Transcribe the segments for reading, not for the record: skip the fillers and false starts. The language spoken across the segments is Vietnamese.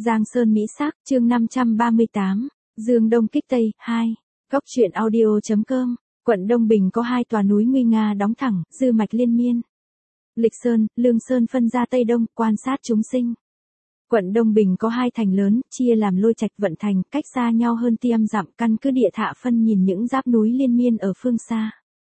Giang Sơn Mỹ Sắc, chương 538, Dương Đông Kích Tây, 2. Góc truyện audio.com, quận Đông Bình có hai tòa núi nguy nga đóng thẳng, dư mạch liên miên. Lịch Sơn, Lương Sơn phân ra Tây Đông, quan sát chúng sinh. Quận Đông Bình có hai thành lớn, chia làm Lôi Trạch Vận Thành, cách xa nhau hơn tiêm dặm, căn cứ địa thạ phân nhìn những giáp núi liên miên ở phương xa.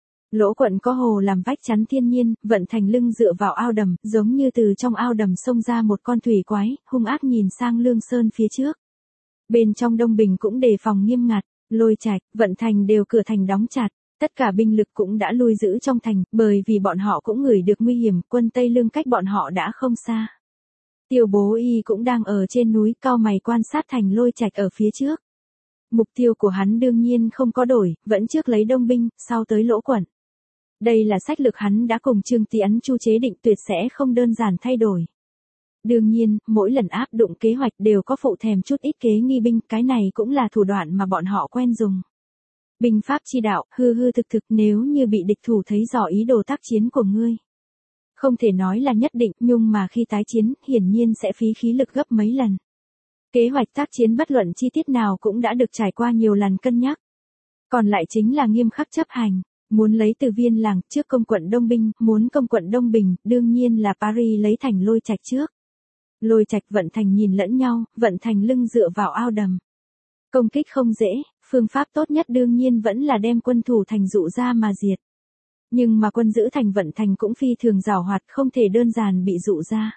Lỗ quận có hồ làm vách chắn thiên nhiên, Vận Thành lưng dựa vào ao đầm, giống như từ trong ao đầm xông ra một con thủy quái, hung ác nhìn sang Lương Sơn phía trước. Bên trong Đông Bình cũng đề phòng nghiêm ngặt, Lôi Trạch, Vận Thành đều cửa thành đóng chặt, tất cả binh lực cũng đã lui giữ trong thành, bởi vì bọn họ cũng ngửi được nguy hiểm, quân Tây Lương cách bọn họ đã không xa. Tiêu Bố Y cũng đang ở trên núi, cau mày quan sát thành Lôi Trạch ở phía trước. Mục tiêu của hắn đương nhiên không có đổi, vẫn trước lấy Đông binh, sau tới Lỗ quận. Đây là sách lược hắn đã cùng Trương Tiễn Chu chế định, tuyệt sẽ không đơn giản thay đổi. Đương nhiên, mỗi lần áp dụng kế hoạch đều có phụ thèm chút ít kế nghi binh, cái này cũng là thủ đoạn mà bọn họ quen dùng. Binh pháp chi đạo, hư hư thực thực, nếu như bị địch thủ thấy rõ ý đồ tác chiến của ngươi. Không thể nói là nhất định, nhưng mà khi tái chiến, hiển nhiên sẽ phí khí lực gấp mấy lần. Kế hoạch tác chiến bất luận chi tiết nào cũng đã được trải qua nhiều lần cân nhắc. Còn lại chính là nghiêm khắc chấp hành. Muốn lấy từ Viên Làng trước công quận Đông Binh, muốn công quận Đông Bình, đương nhiên là Paris lấy thành Lôi Trạch trước. Lôi Trạch Vận Thành nhìn lẫn nhau, Vận Thành lưng dựa vào ao đầm. Công kích không dễ, phương pháp tốt nhất đương nhiên vẫn là đem quân thủ thành dụ ra mà diệt. Nhưng mà quân giữ thành Vận Thành cũng phi thường giàu hoạt, không thể đơn giản bị dụ ra.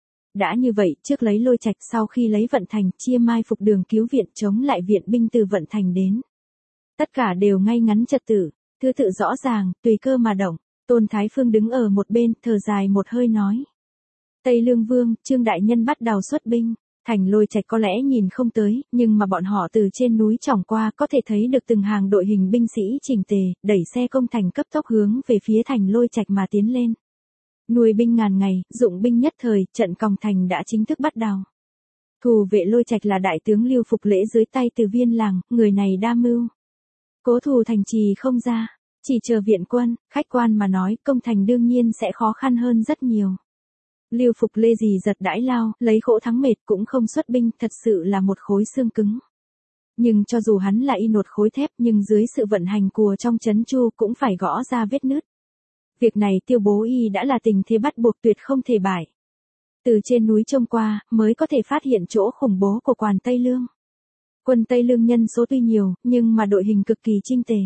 Đã như vậy, trước lấy Lôi Trạch, sau khi lấy Vận Thành, chia mai phục đường cứu viện chống lại viện binh từ Vận Thành đến. Tất cả đều ngay ngắn trật tự. Thứ tự rõ ràng, tùy cơ mà động. Tôn Thái Phương đứng ở một bên, thở dài một hơi nói. Tây Lương Vương, Trương Đại Nhân bắt đầu xuất binh. Thành Lôi Trạch có lẽ nhìn không tới, nhưng mà bọn họ từ trên núi trỏng qua có thể thấy được từng hàng đội hình binh sĩ chỉnh tề, đẩy xe công thành cấp tốc hướng về phía thành Lôi Trạch mà tiến lên. Nuôi binh ngàn ngày, dụng binh nhất thời, trận còng thành đã chính thức bắt đầu. Thủ vệ Lôi Trạch là đại tướng Lưu Phục Lễ dưới tay Từ Viên Làng, người này đa mưu. Cố thủ thành trì không ra, chỉ chờ viện quân, khách quan mà nói, công thành đương nhiên sẽ khó khăn hơn rất nhiều. Lưu Phục Lê gì giật đãi lao, lấy khổ thắng mệt cũng không xuất binh, thật sự là một khối xương cứng. Nhưng cho dù hắn là y nột khối thép, nhưng dưới sự vận hành của trong trấn Chu cũng phải gõ ra vết nứt. Việc này Tiêu Bố Y đã là tình thế bắt buộc, tuyệt không thể bại. Từ trên núi trông qua, mới có thể phát hiện chỗ khủng bố của quan Tây Lương. Quân Tây Lương nhân số tuy nhiều, nhưng mà đội hình cực kỳ chinh tề.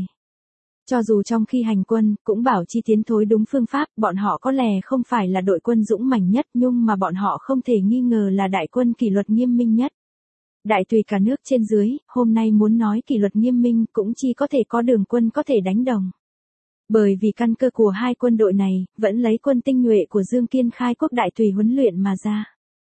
Cho dù trong khi hành quân, cũng bảo chi tiến thối đúng phương pháp, bọn họ có lẽ không phải là đội quân dũng mãnh nhất, nhưng mà bọn họ không thể nghi ngờ là đại quân kỷ luật nghiêm minh nhất. Đại tùy cả nước trên dưới, hôm nay muốn nói kỷ luật nghiêm minh cũng chỉ có thể có Đường quân có thể đánh đồng. Bởi vì căn cơ của hai quân đội này, vẫn lấy quân tinh nhuệ của Dương Kiên khai quốc đại tùy huấn luyện mà ra.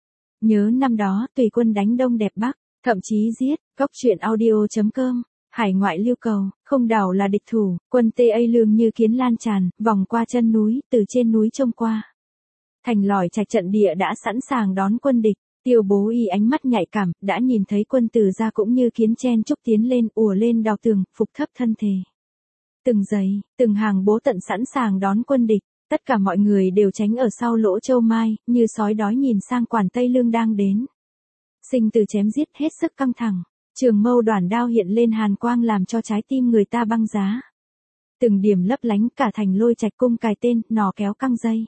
Nhớ năm đó, tùy quân đánh Đông đẹp Bắc. Thậm chí giết, góc truyện audio.com, hải ngoại lưu cầu, không đảo là địch thủ, quân Tây Lương như kiến lan tràn, vòng qua chân núi, từ trên núi trông qua. Thành Lòi Trạch trận địa đã sẵn sàng đón quân địch, Tiêu Bố Y ánh mắt nhạy cảm, đã nhìn thấy quân Từ ra cũng như kiến chen chúc tiến lên, ùa lên đào tường, phục thấp thân thể. Từng giây, từng hàng bố tận sẵn sàng đón quân địch, tất cả mọi người đều tránh ở sau lỗ châu mai, như sói đói nhìn sang quản Tây Lương đang đến. Sinh từ chém giết hết sức căng thẳng, trường mâu đoản đao hiện lên hàn quang làm cho trái tim người ta băng giá. Từng điểm lấp lánh, cả thành Lôi Trạch cung cài tên, nỏ kéo căng dây.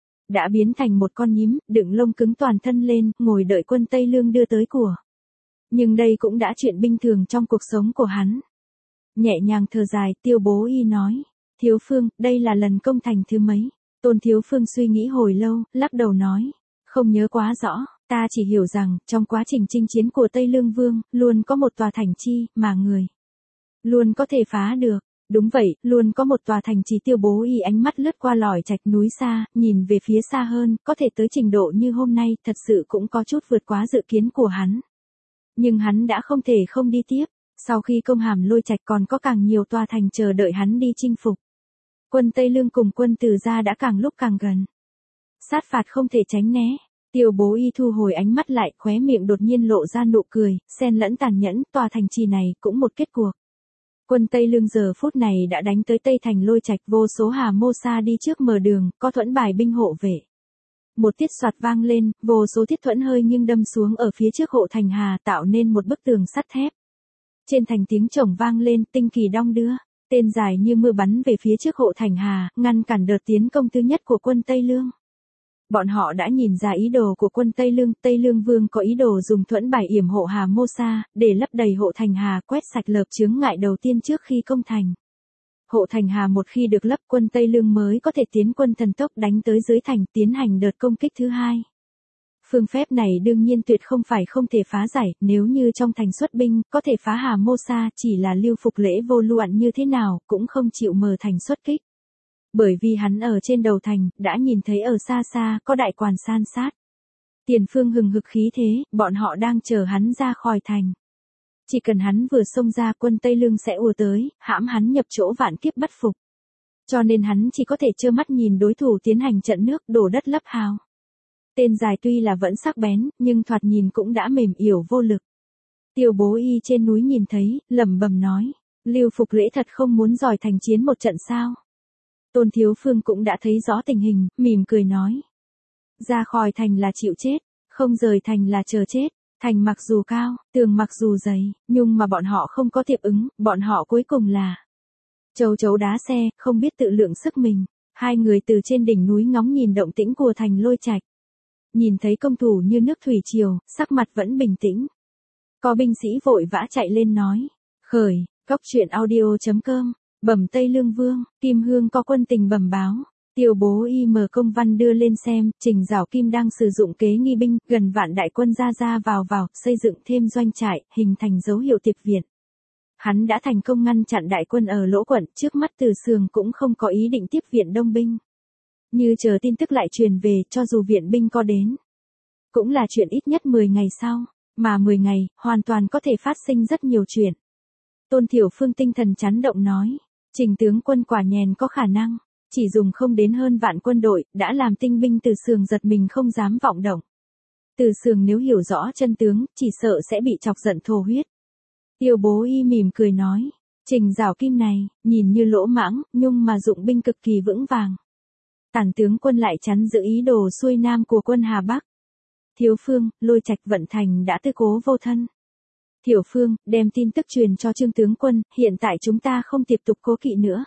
Đã biến thành một con nhím, đựng lông cứng toàn thân lên, ngồi đợi quân Tây Lương đưa tới của. Nhưng đây cũng đã chuyện bình thường trong cuộc sống của hắn. Nhẹ nhàng thở dài, Tiêu Bố Y nói, Thiếu Phương, đây là lần công thành thứ mấy? Tôn Thiếu Phương suy nghĩ hồi lâu, lắc đầu nói, không nhớ quá rõ. Ta chỉ hiểu rằng, trong quá trình chinh chiến của Tây Lương Vương, luôn có một tòa thành trì, mà người luôn có thể phá được. Đúng vậy, luôn có một tòa thành trì. Tiêu Bố Y ánh mắt lướt qua Lòi Trạch núi xa, nhìn về phía xa hơn, có thể tới trình độ như hôm nay, thật sự cũng có chút vượt quá dự kiến của hắn. Nhưng hắn đã không thể không đi tiếp, sau khi công hàm Lôi Trạch còn có càng nhiều tòa thành chờ đợi hắn đi chinh phục. Quân Tây Lương cùng quân Từ ra đã càng lúc càng gần. Sát phạt không thể tránh né. Tiêu Bố Y thu hồi ánh mắt lại, khóe miệng đột nhiên lộ ra nụ cười, xen lẫn tàn nhẫn, tòa thành trì này cũng một kết cuộc. Quân Tây Lương giờ phút này đã đánh tới Tây thành Lôi Trạch, vô số Hà Mô Sa đi trước mở đường, có thuẫn bài binh hộ vệ. Một tiết soạt vang lên, vô số thiết thuẫn hơi nghiêng đâm xuống ở phía trước hộ thành hà, tạo nên một bức tường sắt thép. Trên thành tiếng chổng vang lên, tinh kỳ đong đưa. Tên dài như mưa bắn về phía trước hộ thành hà, ngăn cản đợt tiến công thứ nhất của quân Tây Lương. Bọn họ đã nhìn ra ý đồ của quân Tây Lương Vương có ý đồ dùng thuẫn bài yểm hộ hà Mô Sa, để lấp đầy hộ thành hà, quét sạch lợp chướng ngại đầu tiên trước khi công thành. Hộ thành hà một khi được lấp, quân Tây Lương mới có thể tiến quân thần tốc đánh tới dưới thành, tiến hành đợt công kích thứ hai. Phương phép này đương nhiên tuyệt không phải không thể phá giải, nếu như trong thành xuất binh, có thể phá hà Mô Sa, chỉ là Lưu Phục Lễ vô luận như thế nào, cũng không chịu mở thành xuất kích. Bởi vì hắn ở trên đầu thành, đã nhìn thấy ở xa xa, có đại quản san sát. Tiền phương hừng hực khí thế, bọn họ đang chờ hắn ra khỏi thành. Chỉ cần hắn vừa xông ra, quân Tây Lương sẽ ùa tới, hãm hắn nhập chỗ vạn kiếp bất phục. Cho nên hắn chỉ có thể trơ mắt nhìn đối thủ tiến hành trận nước đổ đất lấp hào. Tên dài tuy là vẫn sắc bén, nhưng thoạt nhìn cũng đã mềm yểu vô lực. Tiêu Bố Y trên núi nhìn thấy, lẩm bẩm nói, Lưu Phục Lễ thật không muốn giỏi thành chiến một trận sao? Tôn Thiếu Phương cũng đã thấy rõ tình hình, mỉm cười nói. Ra khỏi thành là chịu chết, không rời thành là chờ chết. Thành mặc dù cao, tường mặc dù dày, nhưng mà bọn họ không có tiếp ứng, bọn họ cuối cùng là châu chấu đá xe, không biết tự lượng sức mình. Hai người từ trên đỉnh núi ngóng nhìn động tĩnh của thành Lôi Trạch. Nhìn thấy công thủ như nước thủy triều, sắc mặt vẫn bình tĩnh. Có binh sĩ vội vã chạy lên nói. Khởi, Góc truyện audio.com, bẩm Tây Lương Vương, Kim Hương có quân tình bẩm báo. Tiêu Bố Y mở công văn đưa lên xem, Trình Giảo Kim đang sử dụng kế nghi binh, gần vạn đại quân ra vào, xây dựng thêm doanh trại, hình thành dấu hiệu tiệp viện. Hắn đã thành công ngăn chặn đại quân ở Lỗ Quận, trước mắt Từ Sường cũng không có ý định tiếp viện đông binh. Như chờ tin tức lại truyền về, cho dù viện binh có đến, cũng là chuyện ít nhất 10 ngày sau, mà 10 ngày, hoàn toàn có thể phát sinh rất nhiều chuyện. Tôn Thiểu Phương tinh thần chấn động nói, Trình tướng quân quả nhèn có khả năng. Chỉ dùng không đến hơn vạn quân đội, đã làm tinh binh Từ Sường giật mình không dám vọng động. Từ Sường nếu hiểu rõ chân tướng, chỉ sợ sẽ bị chọc giận thổ huyết. Tiêu Bố Y mỉm cười nói, Trình Giảo Kim này, nhìn như lỗ mãng, nhưng mà dụng binh cực kỳ vững vàng. Tản tướng quân lại chắn giữ ý đồ xuôi nam của quân Hà Bắc. Thiếu Phương, Lôi Trạch vận thành đã tư cố vô thân. Thiểu Phương, đem tin tức truyền cho Trương tướng quân, hiện tại chúng ta không tiếp tục cố kỵ nữa.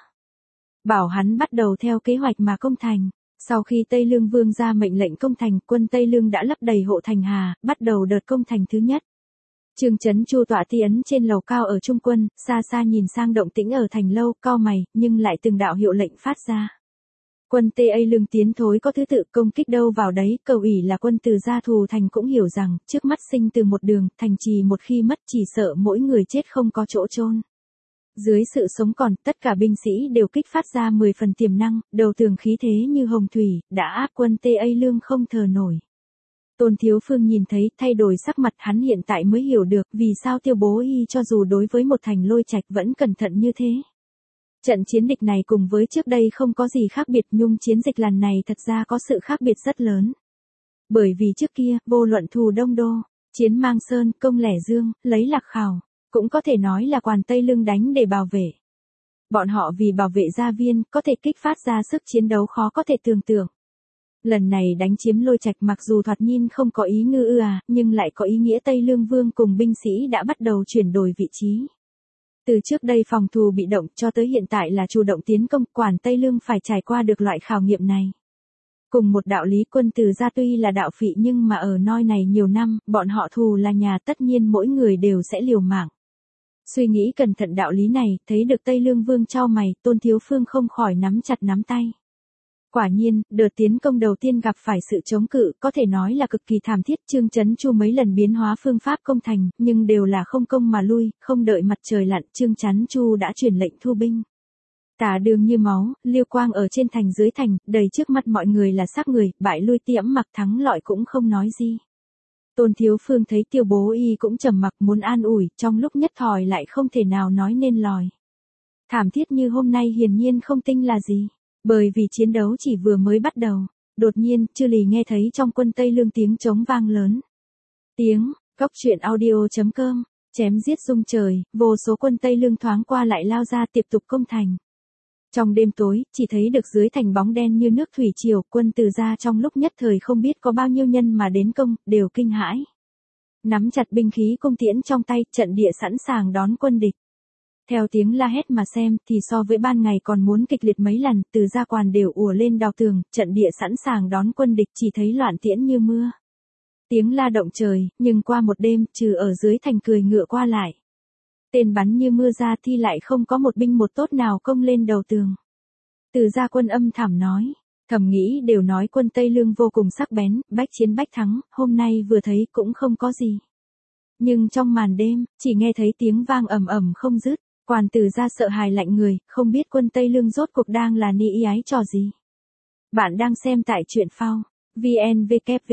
Bảo hắn bắt đầu theo kế hoạch mà công thành. Sau khi Tây Lương Vương ra mệnh lệnh công thành, quân Tây Lương đã lấp đầy hộ thành hà, bắt đầu đợt công thành thứ nhất. Trương Chấn Chu tọa ti ấn trên lầu cao ở trung quân, xa xa nhìn sang động tĩnh ở thành lâu, cau mày, nhưng lại từng đạo hiệu lệnh phát ra. Quân Tây Lương tiến thối có thứ tự, công kích đâu vào đấy, cầu ủy là quân Từ gia thù thành cũng hiểu rằng, trước mắt sinh từ một đường, thành trì một khi mất chỉ sợ mỗi người chết không có chỗ chôn. Dưới sự sống còn, tất cả binh sĩ đều kích phát ra 10 phần tiềm năng, đầu tường khí thế như hồng thủy, đã áp quân Tây Lương không thờ nổi. Tôn Thiếu Phương nhìn thấy, thay đổi sắc mặt, hắn hiện tại mới hiểu được, vì sao Tiêu Bố Y cho dù đối với một thành Lôi Trạch vẫn cẩn thận như thế. Trận chiến địch này cùng với trước đây không có gì khác biệt, nhưng chiến dịch lần này thật ra có sự khác biệt rất lớn. Bởi vì trước kia, vô luận thù Đông Đô, chiến Mang Sơn, công Lẻ Dương, lấy Lạc Khảo, cũng có thể nói là toàn Tây Lương đánh để bảo vệ. Bọn họ vì bảo vệ gia viên, có thể kích phát ra sức chiến đấu khó có thể tưởng tượng. Lần này đánh chiếm Lôi Trạch mặc dù thoạt nhìn không có ý ngư nhưng lại có ý nghĩa Tây Lương Vương cùng binh sĩ đã bắt đầu chuyển đổi vị trí. Từ trước đây phòng thủ bị động cho tới hiện tại là chủ động tiến công, quản Tây Lương phải trải qua được loại khảo nghiệm này. Cùng một đạo lý, quân Từ gia tuy là đạo phỉ nhưng mà ở nơi này nhiều năm, bọn họ thù là nhà, tất nhiên mỗi người đều sẽ liều mạng. Suy nghĩ cẩn thận đạo lý này, thấy được Tây Lương Vương chau mày, Tôn Thiếu Phương không khỏi nắm chặt nắm tay. Quả nhiên, đợt tiến công đầu tiên gặp phải sự chống cự, có thể nói là cực kỳ thảm thiết. Trương Chấn Chu mấy lần biến hóa phương pháp công thành, nhưng đều là không công mà lui, không đợi mặt trời lặn, Trương Chấn Chu đã truyền lệnh thu binh. Tả đường như máu, liêu quang ở trên thành dưới thành, đầy trước mặt mọi người là xác người, bại lui tiễm mặc thắng lọi cũng không nói gì. Tôn Thiếu Phương thấy Tiêu Bố Y cũng trầm mặc muốn an ủi, trong lúc nhất thời lại không thể nào nói nên lời. Thảm thiết như hôm nay hiển nhiên không tinh là gì. Bởi vì chiến đấu chỉ vừa mới bắt đầu, đột nhiên, Chư Lì nghe thấy trong quân Tây Lương tiếng trống vang lớn. Tiếng, Góc truyện audio.com, chém giết rung trời, vô số quân Tây Lương thoáng qua lại lao ra tiếp tục công thành. Trong đêm tối, chỉ thấy được dưới thành bóng đen như nước thủy triều, quân Từ Gia trong lúc nhất thời không biết có bao nhiêu nhân mà đến công, đều kinh hãi. Nắm chặt binh khí cung tiễn trong tay, trận địa sẵn sàng đón quân địch. Theo tiếng la hét mà xem, thì so với ban ngày còn muốn kịch liệt mấy lần, Từ Gia quan đều ùa lên đào tường, trận địa sẵn sàng đón quân địch, chỉ thấy loạn tiễn như mưa. Tiếng la động trời, nhưng qua một đêm, trừ ở dưới thành cười ngựa qua lại. Tên bắn như mưa ra thì lại không có một binh một tốt nào công lên đầu tường. Từ Gia quân âm thảm nói, thầm nghĩ đều nói quân Tây Lương vô cùng sắc bén, bách chiến bách thắng, hôm nay vừa thấy cũng không có gì. Nhưng trong màn đêm, chỉ nghe thấy tiếng vang ầm ầm không dứt, quan Từ Gia sợ hãi lạnh người, không biết quân Tây Lương rốt cuộc đang là ni ý ái trò gì. Bạn đang xem tại truyện phao. VN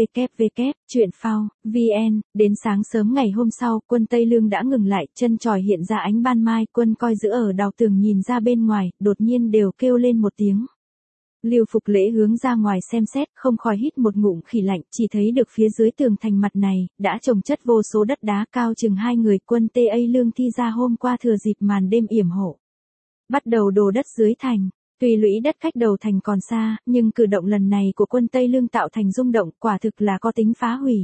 www truyện phao VN. Đến sáng sớm ngày hôm sau, quân Tây Lương đã ngừng lại, chân chòi hiện ra ánh ban mai, quân coi giữ ở đào tường nhìn ra bên ngoài, đột nhiên đều kêu lên một tiếng. Lưu Phục Lễ hướng ra ngoài xem xét, không khỏi hít một ngụm khí lạnh, chỉ thấy được phía dưới tường thành mặt này, đã chồng chất vô số đất đá cao chừng 2 người, quân Tây Lương thi ra hôm qua thừa dịp màn đêm yểm hộ. Bắt đầu đổ đất dưới thành. Tuy lũy đất cách đầu thành còn xa, nhưng cử động lần này của quân Tây Lương tạo thành rung động, quả thực là có tính phá hủy.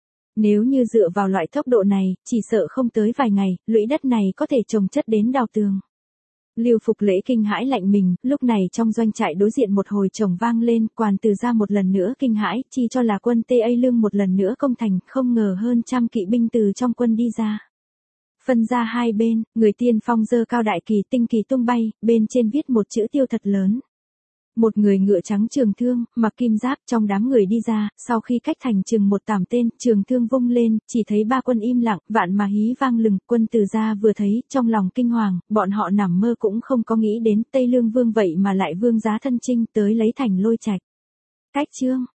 Nếu như dựa vào loại tốc độ này, chỉ sợ không tới vài ngày, lũy đất này có thể chồng chất đến đào tường. Lưu Phục Lễ kinh hãi lạnh mình, lúc này trong doanh trại đối diện một hồi chồng vang lên, quan Từ Gia một lần nữa kinh hãi, chi cho là quân Tây Lương một lần nữa công thành, không ngờ hơn trăm kỵ binh từ trong quân đi ra. Phân ra hai bên, người tiên phong giơ cao đại kỳ, tinh kỳ tung bay, bên trên viết một chữ Tiêu thật lớn. Một người ngựa trắng trường thương, mặc kim giáp trong đám người đi ra, sau khi cách thành chừng một tảm tên, trường thương vung lên, chỉ thấy ba quân im lặng, vạn mà hí vang lừng, quân Từ Gia vừa thấy, trong lòng kinh hoàng, bọn họ nằm mơ cũng không có nghĩ đến Tây Lương vương vậy mà lại vương giá thân chinh tới lấy thành Lôi Trạch. Cách chương